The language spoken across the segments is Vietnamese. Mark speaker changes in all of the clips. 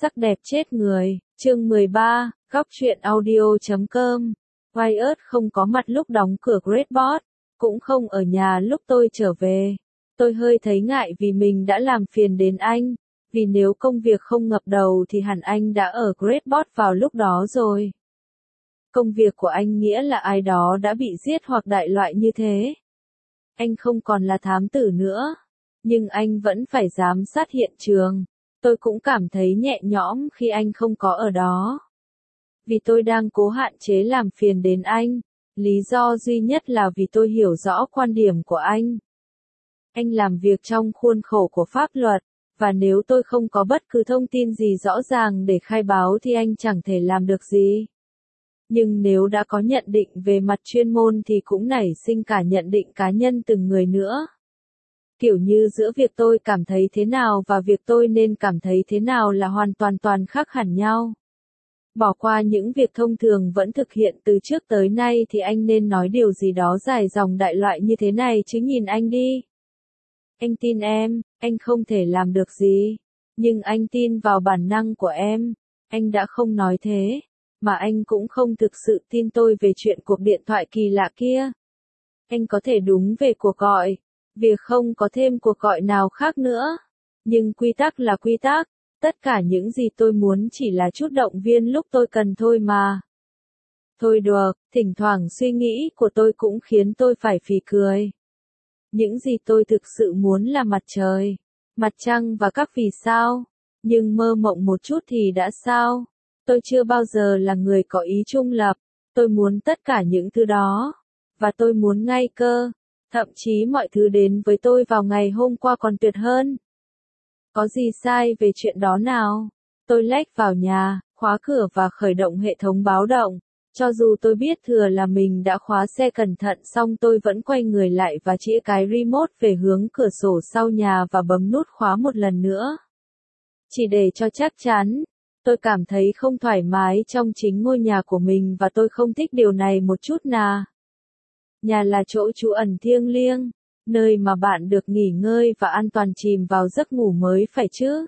Speaker 1: Sắc đẹp chết người, chương 13, góc truyện audio.com. Wyatt không có mặt lúc đóng cửa Great Boss, cũng không ở nhà lúc tôi trở về. Tôi hơi thấy ngại vì mình đã làm phiền đến anh, vì nếu công việc không ngập đầu thì hẳn anh đã ở Great Boss vào lúc đó rồi. Công việc của anh nghĩa là ai đó đã bị giết hoặc đại loại như thế. Anh không còn là thám tử nữa, nhưng anh vẫn phải giám sát hiện trường. Tôi cũng cảm thấy nhẹ nhõm khi anh không có ở đó. Vì tôi đang cố hạn chế làm phiền đến anh, lý do duy nhất là vì tôi hiểu rõ quan điểm của anh. Anh làm việc trong khuôn khổ của pháp luật, và nếu tôi không có bất cứ thông tin gì rõ ràng để khai báo thì anh chẳng thể làm được gì. Nhưng nếu đã có nhận định về mặt chuyên môn thì cũng nảy sinh cả nhận định cá nhân từng người nữa. Kiểu như giữa việc tôi cảm thấy thế nào và việc tôi nên cảm thấy thế nào là hoàn toàn khác hẳn nhau. Bỏ qua những việc thông thường vẫn thực hiện từ trước tới nay thì anh nên nói điều gì đó dài dòng đại loại như thế này chứ nhìn anh đi. Anh tin em, anh không thể làm được gì. Nhưng anh tin vào bản năng của em. Anh đã không nói thế. Mà anh cũng không thực sự tin tôi về chuyện cuộc điện thoại kỳ lạ kia. Anh có thể đúng về cuộc gọi. Việc không có thêm cuộc gọi nào khác nữa. Nhưng quy tắc là quy tắc. Tất cả những gì tôi muốn chỉ là chút động viên lúc tôi cần thôi mà. Thôi được, thỉnh thoảng suy nghĩ của tôi cũng khiến tôi phải phì cười. Những gì tôi thực sự muốn là mặt trời, mặt trăng và các vì sao. Nhưng mơ mộng một chút thì đã sao? Tôi chưa bao giờ là người có ý trung lập. Tôi muốn tất cả những thứ đó. Và tôi muốn ngay cơ. Thậm chí mọi thứ đến với tôi vào ngày hôm qua còn tuyệt hơn. Có gì sai về chuyện đó nào? Tôi lách vào nhà, khóa cửa và khởi động hệ thống báo động. Cho dù tôi biết thừa là mình đã khóa xe cẩn thận xong tôi vẫn quay người lại và chĩa cái remote về hướng cửa sổ sau nhà và bấm nút khóa một lần nữa. Chỉ để cho chắc chắn. Tôi cảm thấy không thoải mái trong chính ngôi nhà của mình và tôi không thích điều này một chút nào. Nhà là chỗ trú ẩn thiêng liêng, nơi mà bạn được nghỉ ngơi và an toàn chìm vào giấc ngủ mới phải chứ.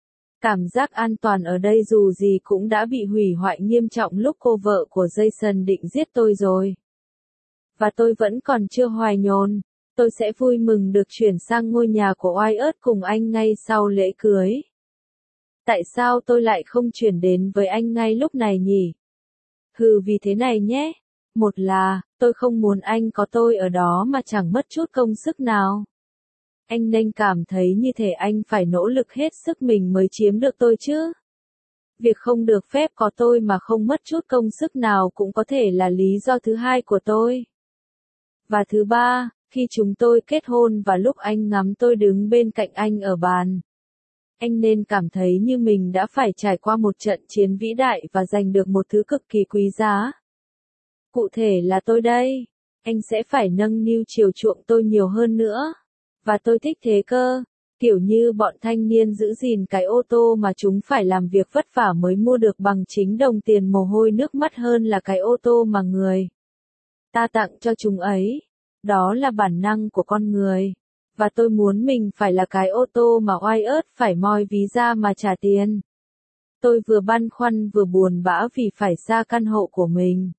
Speaker 1: Cảm giác an toàn ở đây dù gì cũng đã bị hủy hoại nghiêm trọng lúc cô vợ của Jason định giết tôi rồi. Và tôi vẫn còn chưa hoài nhồn. Tôi sẽ vui mừng được chuyển sang ngôi nhà của Wyatt cùng anh ngay sau lễ cưới. Tại sao tôi lại không chuyển đến với anh ngay lúc này nhỉ? Vì thế này nhé. Một là, tôi không muốn anh có tôi ở đó mà chẳng mất chút công sức nào. Anh nên cảm thấy như thể anh phải nỗ lực hết sức mình mới chiếm được tôi chứ. Việc không được phép có tôi mà không mất chút công sức nào cũng có thể là lý do thứ hai của tôi. Và thứ ba, khi chúng tôi kết hôn và lúc anh ngắm tôi đứng bên cạnh anh ở bàn. Anh nên cảm thấy như mình đã phải trải qua một trận chiến vĩ đại và giành được một thứ cực kỳ quý giá. Cụ thể là tôi đây. Anh sẽ phải nâng niu chiều chuộng tôi nhiều hơn nữa. Và tôi thích thế cơ. Kiểu như bọn thanh niên giữ gìn cái ô tô mà chúng phải làm việc vất vả mới mua được bằng chính đồng tiền mồ hôi nước mắt hơn là cái ô tô mà người ta tặng cho chúng ấy. Đó là bản năng của con người. Và tôi muốn mình phải là cái ô tô mà Wyatt phải moi ví ra mà trả tiền. Tôi vừa băn khoăn vừa buồn bã vì phải xa căn hộ của mình.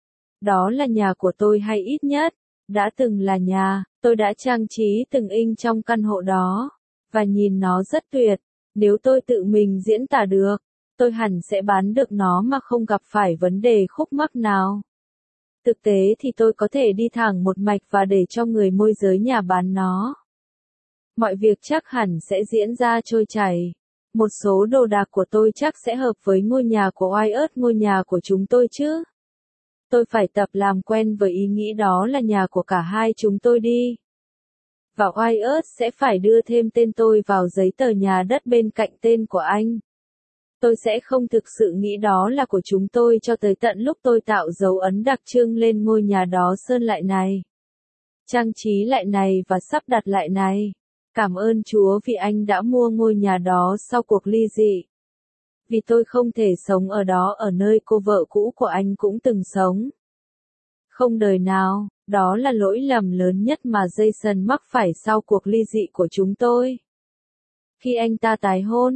Speaker 1: Đó là nhà của tôi hay ít nhất, đã từng là nhà, tôi đã trang trí từng inch trong căn hộ đó. Và nhìn nó rất tuyệt, nếu tôi tự mình diễn tả được, tôi hẳn sẽ bán được nó mà không gặp phải vấn đề khúc mắc nào. Thực tế thì tôi có thể đi thẳng một mạch và để cho người môi giới nhà bán nó. Mọi việc chắc hẳn sẽ diễn ra trôi chảy. Một số đồ đạc của tôi chắc sẽ hợp với ngôi nhà của Wyatt, ngôi nhà của chúng tôi chứ. Tôi phải tập làm quen với ý nghĩ đó là nhà của cả hai chúng tôi đi. Và Wyatt sẽ phải đưa thêm tên tôi vào giấy tờ nhà đất bên cạnh tên của anh. Tôi sẽ không thực sự nghĩ đó là của chúng tôi cho tới tận lúc tôi tạo dấu ấn đặc trưng lên ngôi nhà đó, sơn lại này, trang trí lại này và sắp đặt lại này. Cảm ơn Chúa vì anh đã mua ngôi nhà đó sau cuộc ly dị. Vì tôi không thể sống ở đó ở nơi cô vợ cũ của anh cũng từng sống. Không đời nào, đó là lỗi lầm lớn nhất mà Jason mắc phải sau cuộc ly dị của chúng tôi. Khi anh ta tái hôn,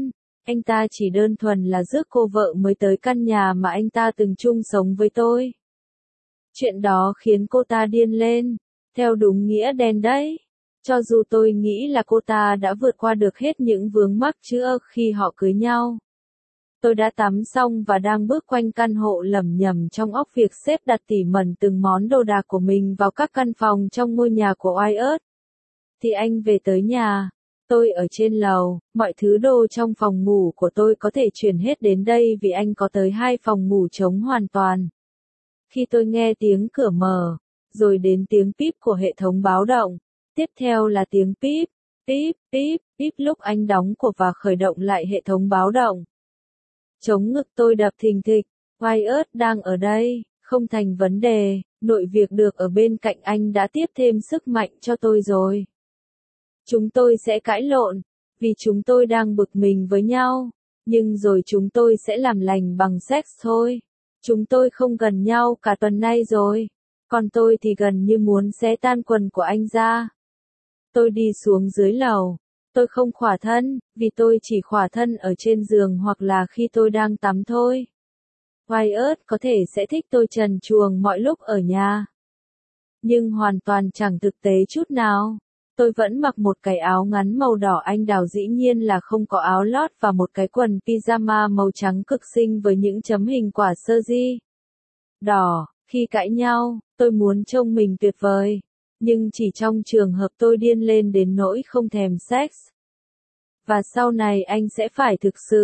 Speaker 1: Anh ta chỉ đơn thuần là rước cô vợ mới tới căn nhà mà anh ta từng chung sống với tôi. Chuyện đó khiến cô ta điên lên, theo đúng nghĩa đen đấy. Cho dù tôi nghĩ là cô ta đã vượt qua được hết những vướng mắc trước khi họ cưới nhau. Tôi đã tắm xong và đang bước quanh căn hộ lẩm nhẩm trong óc việc xếp đặt tỉ mẩn từng món đồ đạc của mình vào các căn phòng trong ngôi nhà của Wyatt. Thì anh về tới nhà. Tôi ở trên lầu, mọi thứ đồ trong phòng ngủ của tôi có thể chuyển hết đến đây vì anh có tới 2 phòng ngủ trống hoàn toàn. Khi tôi nghe tiếng cửa mở, rồi đến tiếng píp của hệ thống báo động, tiếp theo là tiếng píp, píp, píp, píp lúc anh đóng cửa và khởi động lại hệ thống báo động. Trống ngực tôi đập thình thịch, Wyatt đang ở đây, không thành vấn đề, nội việc được ở bên cạnh anh đã tiếp thêm sức mạnh cho tôi rồi. Chúng tôi sẽ cãi lộn, vì chúng tôi đang bực mình với nhau, nhưng rồi chúng tôi sẽ làm lành bằng sex thôi. Chúng tôi không gần nhau cả tuần nay rồi, còn tôi thì gần như muốn xé tan quần của anh ra. Tôi đi xuống dưới lầu. Tôi không khỏa thân, vì tôi chỉ khỏa thân ở trên giường hoặc là khi tôi đang tắm thôi. Wyatt có thể sẽ thích tôi trần truồng mọi lúc ở nhà. Nhưng hoàn toàn chẳng thực tế chút nào. Tôi vẫn mặc một cái áo ngắn màu đỏ anh đào, dĩ nhiên là không có áo lót, và một cái quần pyjama màu trắng cực xinh với những chấm hình quả sơ ri đỏ. Khi cãi nhau, tôi muốn trông mình tuyệt vời. Nhưng chỉ trong trường hợp tôi điên lên đến nỗi không thèm sex. Và sau này anh sẽ phải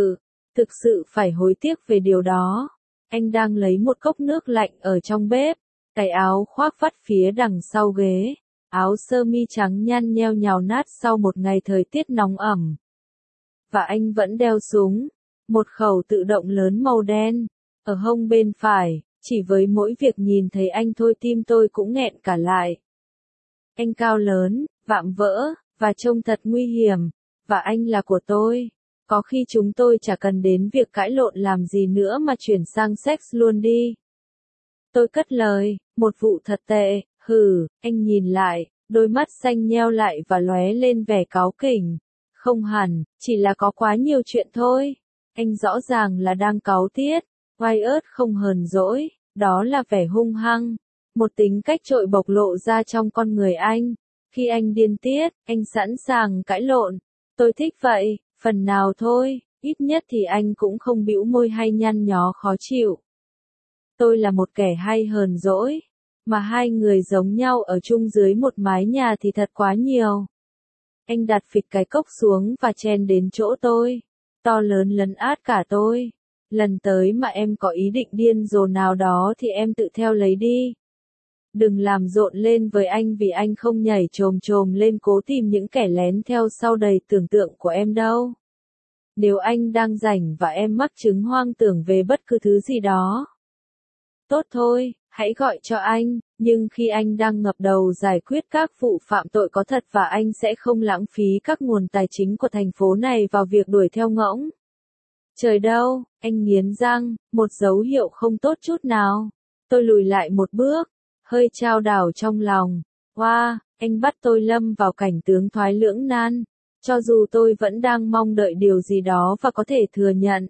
Speaker 1: thực sự phải hối tiếc về điều đó. Anh đang lấy một cốc nước lạnh ở trong bếp, cái áo khoác vắt phía đằng sau ghế, áo sơ mi trắng nhăn nheo nhào nát sau một ngày thời tiết nóng ẩm. Và anh vẫn đeo súng, một khẩu tự động lớn màu đen, ở hông bên phải, chỉ với mỗi việc nhìn thấy anh thôi tim tôi cũng nghẹn cả lại. Anh cao lớn, vạm vỡ, và trông thật nguy hiểm, và anh là của tôi. Có khi chúng tôi chả cần đến việc cãi lộn làm gì nữa mà chuyển sang sex luôn đi. Tôi cất lời, một vụ thật tệ, anh nhìn lại, đôi mắt xanh nheo lại và lóe lên vẻ cáu kỉnh. Không hẳn, chỉ là có quá nhiều chuyện thôi. Anh rõ ràng là đang cáu tiết. Wyatt không hờn dỗi, đó là vẻ hung hăng. Một tính cách trội bộc lộ ra trong con người anh. Khi anh điên tiết, anh sẵn sàng cãi lộn. Tôi thích vậy, phần nào thôi, ít nhất thì anh cũng không bĩu môi hay nhăn nhó khó chịu. Tôi là một kẻ hay hờn dỗi, mà hai người giống nhau ở chung dưới một mái nhà thì thật quá nhiều. Anh đặt phịch cái cốc xuống và chen đến chỗ tôi, to lớn lấn át cả tôi. Lần tới mà em có ý định điên rồ nào đó thì em tự theo lấy đi. Đừng làm rộn lên với anh vì anh không nhảy chồm chồm lên cố tìm những kẻ lén theo sau đầy tưởng tượng của em đâu. Nếu anh đang rảnh và em mắc chứng hoang tưởng về bất cứ thứ gì đó, tốt thôi, hãy gọi cho anh, nhưng khi anh đang ngập đầu giải quyết các vụ phạm tội có thật và anh sẽ không lãng phí các nguồn tài chính của thành phố này vào việc đuổi theo ngỗng. Trời đâu, anh nghiến răng, một dấu hiệu không tốt chút nào. Tôi lùi lại một bước, hơi chao đảo trong lòng. Wow, anh bắt tôi lâm vào cảnh tướng thoái lưỡng nan. Cho dù tôi vẫn đang mong đợi điều gì đó và có thể thừa nhận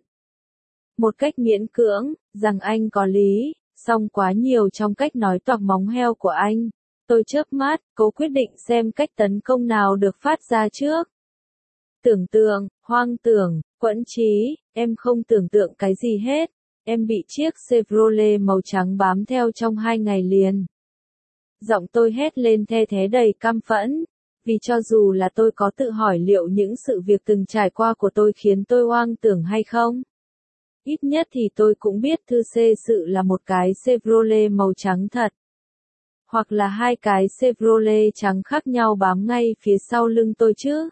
Speaker 1: một cách miễn cưỡng, rằng anh có lý, song quá nhiều trong cách nói toạc móng heo của anh. Tôi chớp mắt, cố quyết định xem cách tấn công nào được phát ra trước. Tưởng tượng, hoang tưởng, quẫn trí, em không tưởng tượng cái gì hết. Em bị chiếc Chevrolet màu trắng bám theo trong 2 ngày liền. Giọng tôi hét lên the thé đầy căm phẫn. Vì cho dù là tôi có tự hỏi liệu những sự việc từng trải qua của tôi khiến tôi hoang tưởng hay không, ít nhất thì tôi cũng biết thư xê sự là một cái Chevrolet màu trắng thật. Hoặc là 2 cái Chevrolet trắng khác nhau bám ngay phía sau lưng tôi chứ.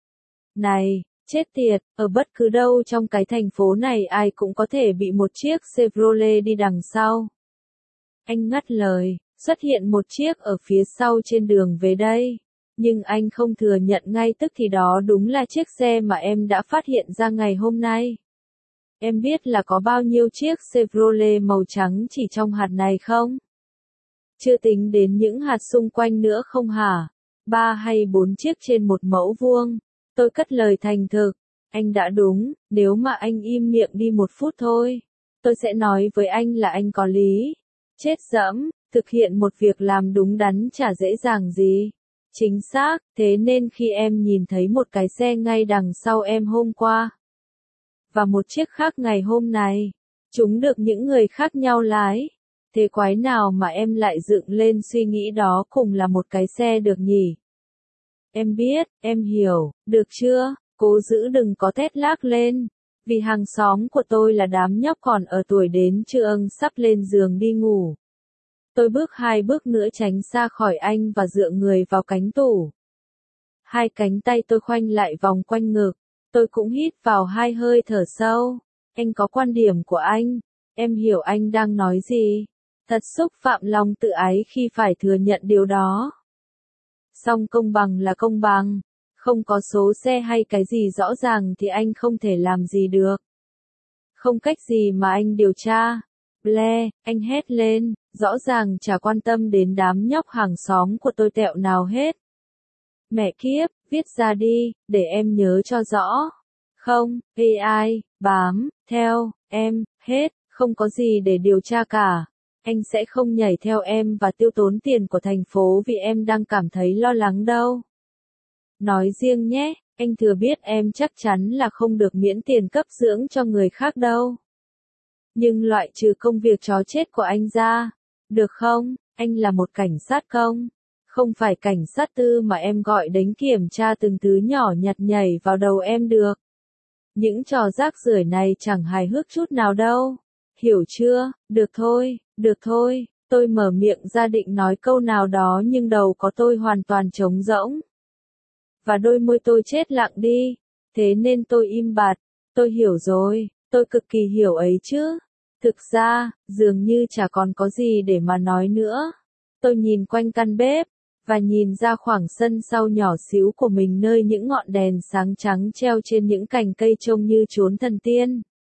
Speaker 1: Này, chết tiệt, ở bất cứ đâu trong cái thành phố này ai cũng có thể bị một chiếc Chevrolet đi đằng sau. Anh ngắt lời, xuất hiện một chiếc ở phía sau trên đường về đây. Nhưng anh không thừa nhận ngay tức thì đó đúng là chiếc xe mà em đã phát hiện ra ngày hôm nay. Em biết là có bao nhiêu chiếc Chevrolet màu trắng chỉ trong hạt này không? Chưa tính đến những hạt xung quanh nữa không hả? 3 hay 4 chiếc trên một mẫu vuông. Tôi cất lời thành thực. Anh đã đúng, nếu mà anh im miệng đi một phút thôi, tôi sẽ nói với anh là anh có lý. Chết dẫm, thực hiện một việc làm đúng đắn chả dễ dàng gì. Chính xác, thế nên khi em nhìn thấy một cái xe ngay đằng sau em hôm qua, và một chiếc khác ngày hôm nay, chúng được những người khác nhau lái. Thế quái nào mà em lại dựng lên suy nghĩ đó cùng là một cái xe được nhỉ? Em biết, em hiểu, được chưa? Cố giữ đừng có thét lác lên. Vì hàng xóm của tôi là đám nhóc còn ở tuổi đến trưa sắp lên giường đi ngủ. Tôi bước 2 bước nữa tránh xa khỏi anh và dựa người vào cánh tủ. 2 cánh tay tôi khoanh lại vòng quanh ngực. Tôi cũng hít vào 2 hơi thở sâu. Anh có quan điểm của anh. Em hiểu anh đang nói gì. Thật xúc phạm lòng tự ái khi phải thừa nhận điều đó. Song công bằng là công bằng. Không có số xe hay cái gì rõ ràng thì anh không thể làm gì được. Không cách gì mà anh điều tra. Blair, anh hét lên, rõ ràng chả quan tâm đến đám nhóc hàng xóm của tôi tẹo nào hết. Mẹ kiếp, viết ra đi, để em nhớ cho rõ. Không, AI, bám, theo, em, hết, không có gì để điều tra cả. Anh sẽ không nhảy theo em và tiêu tốn tiền của thành phố vì em đang cảm thấy lo lắng đâu. Nói riêng nhé, anh thừa biết em chắc chắn là không được miễn tiền cấp dưỡng cho người khác đâu. Nhưng loại trừ công việc chó chết của anh ra, được không? Anh là một cảnh sát công, không phải cảnh sát tư mà em gọi đến kiểm tra từng thứ nhỏ nhặt nhảy vào đầu em được. Những trò rác rưởi này chẳng hài hước chút nào đâu. Hiểu chưa? Được thôi, tôi mở miệng ra định nói câu nào đó nhưng đầu có tôi hoàn toàn trống rỗng. Và đôi môi tôi chết lặng đi, thế nên tôi im bặt. Tôi hiểu rồi, tôi cực kỳ hiểu ấy chứ. Thực ra, dường như chả còn có gì để mà nói nữa. Tôi nhìn quanh căn bếp, và nhìn ra khoảng sân sau nhỏ xíu của mình nơi những ngọn đèn sáng trắng treo trên những cành cây trông như chốn thần tiên.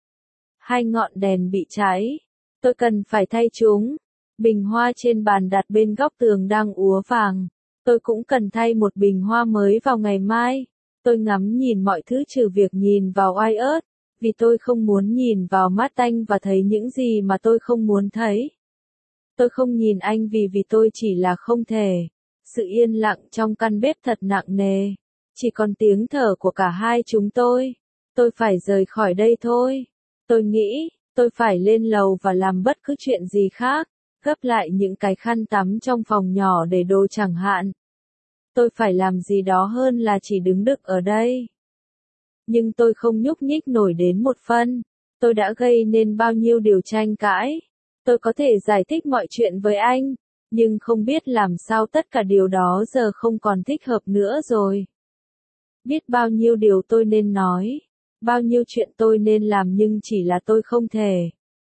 Speaker 1: 2 ngọn đèn bị cháy. Tôi cần phải thay chúng. Bình hoa trên bàn đặt bên góc tường đang úa vàng. Tôi cũng cần thay một bình hoa mới vào ngày mai. Tôi ngắm nhìn mọi thứ trừ việc nhìn vào Wyatt, vì tôi không muốn nhìn vào mắt anh và thấy những gì mà tôi không muốn thấy. Tôi không nhìn anh vì tôi chỉ là không thể. Sự yên lặng trong căn bếp thật nặng nề. Chỉ còn tiếng thở của cả hai chúng tôi. Tôi phải rời khỏi đây thôi. Tôi nghĩ, tôi phải lên lầu và làm bất cứ chuyện gì khác. Gấp lại những cái khăn tắm trong phòng nhỏ để đồ chẳng hạn. Tôi phải làm gì đó hơn là chỉ đứng đực ở đây. Nhưng tôi không nhúc nhích nổi đến một phân. Tôi đã gây nên bao nhiêu điều tranh cãi. Tôi có thể giải thích mọi chuyện với anh, nhưng không biết làm sao tất cả điều đó giờ không còn thích hợp nữa rồi. Biết bao nhiêu điều tôi nên nói, bao nhiêu chuyện tôi nên làm nhưng chỉ là tôi không thể.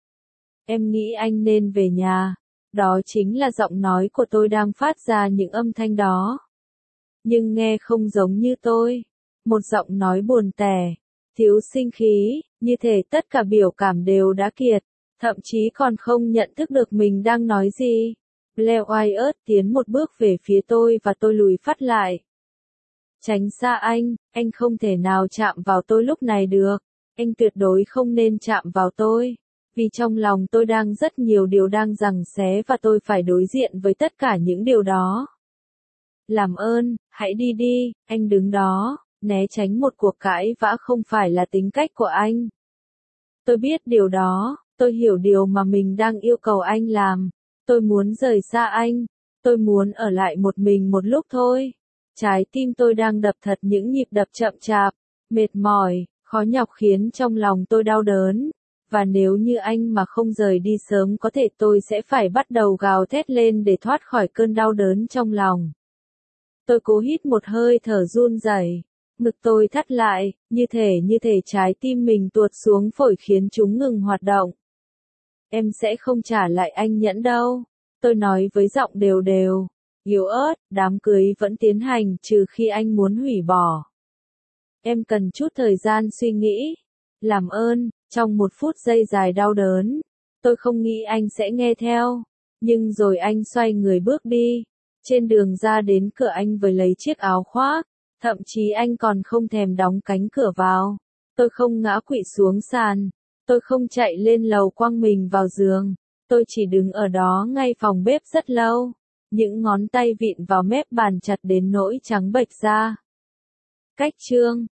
Speaker 1: Em nghĩ anh nên về nhà. Đó chính là giọng nói của tôi đang phát ra những âm thanh đó. Nhưng nghe không giống như tôi. Một giọng nói buồn tẻ, thiếu sinh khí, như thể tất cả biểu cảm đều đã kiệt, thậm chí còn không nhận thức được mình đang nói gì. Blair Wyatt tiến một bước về phía tôi và tôi lùi phát lại. Tránh xa anh không thể nào chạm vào tôi lúc này được. Anh tuyệt đối không nên chạm vào tôi. Vì trong lòng tôi đang rất nhiều điều đang giằng xé và tôi phải đối diện với tất cả những điều đó. Làm ơn, hãy đi đi, anh đứng đó, né tránh một cuộc cãi vã không phải là tính cách của anh. Tôi biết điều đó, tôi hiểu điều mà mình đang yêu cầu anh làm. Tôi muốn rời xa anh, tôi muốn ở lại một mình một lúc thôi. Trái tim tôi đang đập thật những nhịp đập chậm chạp, mệt mỏi, khó nhọc khiến trong lòng tôi đau đớn. Và nếu như anh mà không rời đi sớm có thể tôi sẽ phải bắt đầu gào thét lên để thoát khỏi cơn đau đớn trong lòng. Tôi cố hít một hơi thở run rẩy, ngực tôi thắt lại, như thể trái tim mình tuột xuống phổi khiến chúng ngừng hoạt động. Em sẽ không trả lại anh nhẫn đâu, tôi nói với giọng đều đều, yếu ớt, đám cưới vẫn tiến hành trừ khi anh muốn hủy bỏ. Em cần chút thời gian suy nghĩ. Làm ơn, trong 1 phút giây dài đau đớn, tôi không nghĩ anh sẽ nghe theo, nhưng rồi anh xoay người bước đi. Trên đường ra đến cửa anh với lấy chiếc áo khoác, thậm chí anh còn không thèm đóng cánh cửa vào. Tôi không ngã quỵ xuống sàn. Tôi không chạy lên lầu quăng mình vào giường. Tôi chỉ đứng ở đó ngay phòng bếp rất lâu. Những ngón tay vịn vào mép bàn chặt đến nỗi trắng bệch ra. Cách chương